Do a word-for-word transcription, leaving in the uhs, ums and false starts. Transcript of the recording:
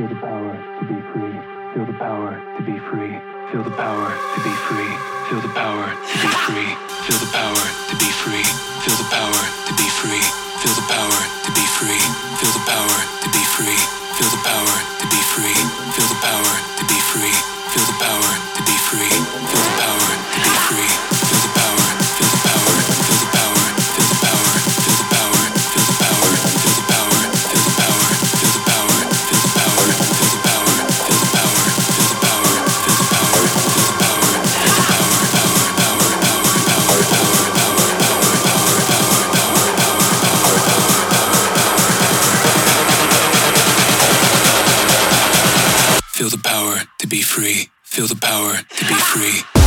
Feel the power to be free. Feel the power to be free. Feel the power to be free. Feel the power to be free. Feel the power to be free. Feel the power to be free. Feel the power to be free. Feel the power to be free. Feel the power to be free. Feel the power to be free. Feel the power to be free. Feel the power to be free. Feel the power. Feel the power. Feel the power. Feel the power. Feel the power. Feel the power. Feel the power. Feel the power. Feel the power. Feel the power. Feel the power. Feel the power. Feel the power. Feel the power. Feel the power. Feel the power. Power. Power. Power. Power. Power. Power. Feel the power to be free. Feel the power to be free.